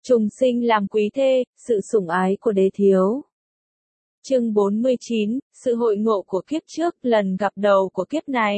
Trùng sinh làm quý thê, sự sủng ái của đế thiếu. Chương 49, sự hội ngộ của kiếp trước, lần gặp đầu của kiếp này.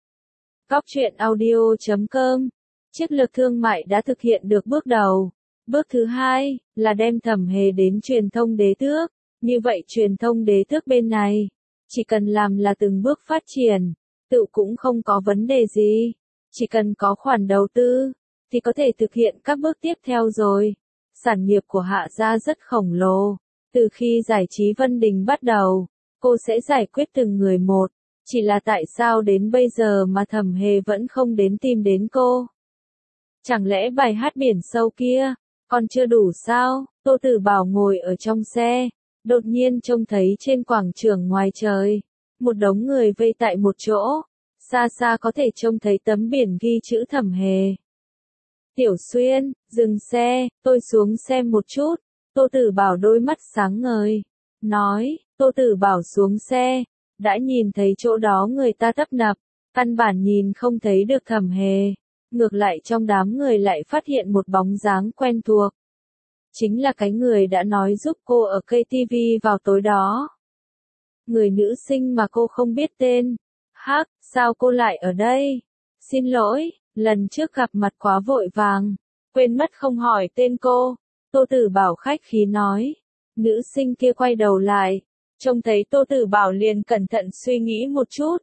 Góc truyện audio.com. Chiến lược thương mại đã thực hiện được bước đầu. Bước thứ hai là đem Thẩm Hề đến truyền thông đế tước. Như vậy truyền thông đế tước bên này, chỉ cần làm là từng bước phát triển, tự cũng không có vấn đề gì. Chỉ cần có khoản đầu tư, thì có thể thực hiện các bước tiếp theo rồi. Sản nghiệp của Hạ gia rất khổng lồ. Từ khi giải trí Vân Đình bắt đầu, cô sẽ giải quyết từng người một. Chỉ là tại sao đến bây giờ mà Thẩm Hề vẫn không đến tìm đến cô? Chẳng lẽ bài hát biển sâu kia còn chưa đủ sao? Tô Tử Bảo ngồi ở trong xe, đột nhiên trông thấy trên quảng trường ngoài trời, một đống người vây tại một chỗ, xa xa có thể trông thấy tấm biển ghi chữ Thẩm Hề. Tiểu Xuyên, dừng xe, tôi xuống xem một chút. Tô Tử Bảo đôi mắt sáng ngời, nói. Tô Tử Bảo xuống xe, đã nhìn thấy chỗ đó người ta tấp nập, căn bản nhìn không thấy được Thẩm Hề. Ngược lại trong đám người lại phát hiện một bóng dáng quen thuộc. Chính là cái người đã nói giúp cô ở KTV vào tối đó. Người nữ sinh mà cô không biết tên. Hắc, sao cô lại ở đây? Xin lỗi, lần trước gặp mặt quá vội vàng, quên mất không hỏi tên cô. Tô Tử Bảo khách khí nói. Nữ sinh kia quay đầu lại, trông thấy Tô Tử Bảo liền cẩn thận suy nghĩ một chút.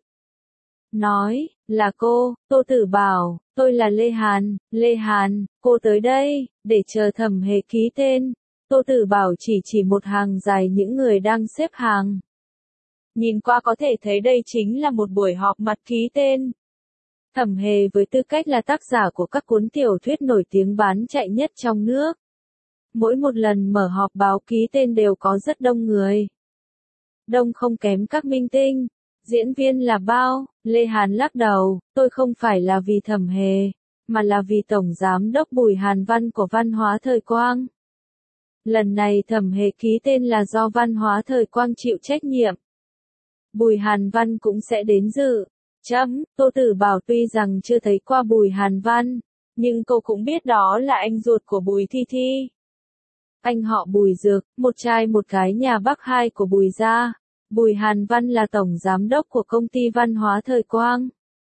Nói, là cô. Tô Tử Bảo, tôi là Lê Hàn. Lê Hàn, cô tới đây, để chờ Thẩm Hề ký tên. Tô Tử Bảo chỉ một hàng dài những người đang xếp hàng. Nhìn qua có thể thấy đây chính là một buổi họp mặt ký tên. Thẩm Hề với tư cách là tác giả của các cuốn tiểu thuyết nổi tiếng bán chạy nhất trong nước. Mỗi một lần mở họp báo ký tên đều có rất đông người. Đông không kém các minh tinh. Diễn viên là bao? Lê Hàn lắc đầu, tôi không phải là vì Thẩm Hề, mà là vì Tổng Giám đốc Bùi Hàn Văn của Văn hóa Thời Quang. Lần này Thẩm Hề ký tên là do Văn hóa Thời Quang chịu trách nhiệm. Bùi Hàn Văn cũng sẽ đến dự. Tô Tử Bảo tuy rằng chưa thấy qua Bùi Hàn Văn, nhưng cô cũng biết đó là anh ruột của Bùi Thi Thi. Anh họ Bùi Dược, một trai một gái nhà Bắc hai của Bùi gia. Bùi Hàn Văn là tổng giám đốc của công ty Văn hóa Thời Quang.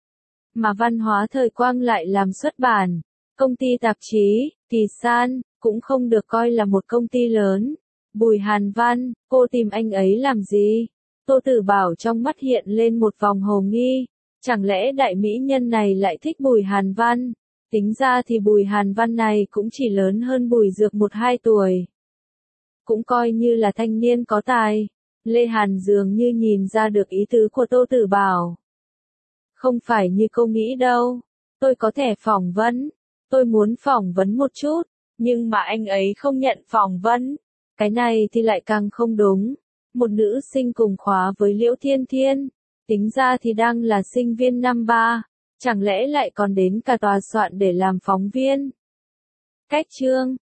Mà Văn hóa Thời Quang lại làm xuất bản, công ty tạp chí, Kỳ San, cũng không được coi là một công ty lớn. Bùi Hàn Văn, cô tìm anh ấy làm gì? Tô Tử Bảo trong mắt hiện lên một vòng hồ nghi. Chẳng lẽ đại mỹ nhân này lại thích Bùi Hàn Văn? Tính ra thì Bùi Hàn Văn này cũng chỉ lớn hơn Bùi Dược 1-2 tuổi. Cũng coi như là thanh niên có tài. Lê Hàn dường như nhìn ra được ý tứ của Tô Tử Bảo. Không phải như cô nghĩ đâu. Tôi có thể phỏng vấn. Tôi muốn phỏng vấn một chút. Nhưng mà anh ấy không nhận phỏng vấn. Cái này thì lại càng không đúng. Một nữ sinh cùng khóa với Liễu Thiên Thiên. Tính ra thì đang là sinh viên năm 3. Chẳng lẽ lại còn đến cả tòa soạn để làm phóng viên? Cách chương.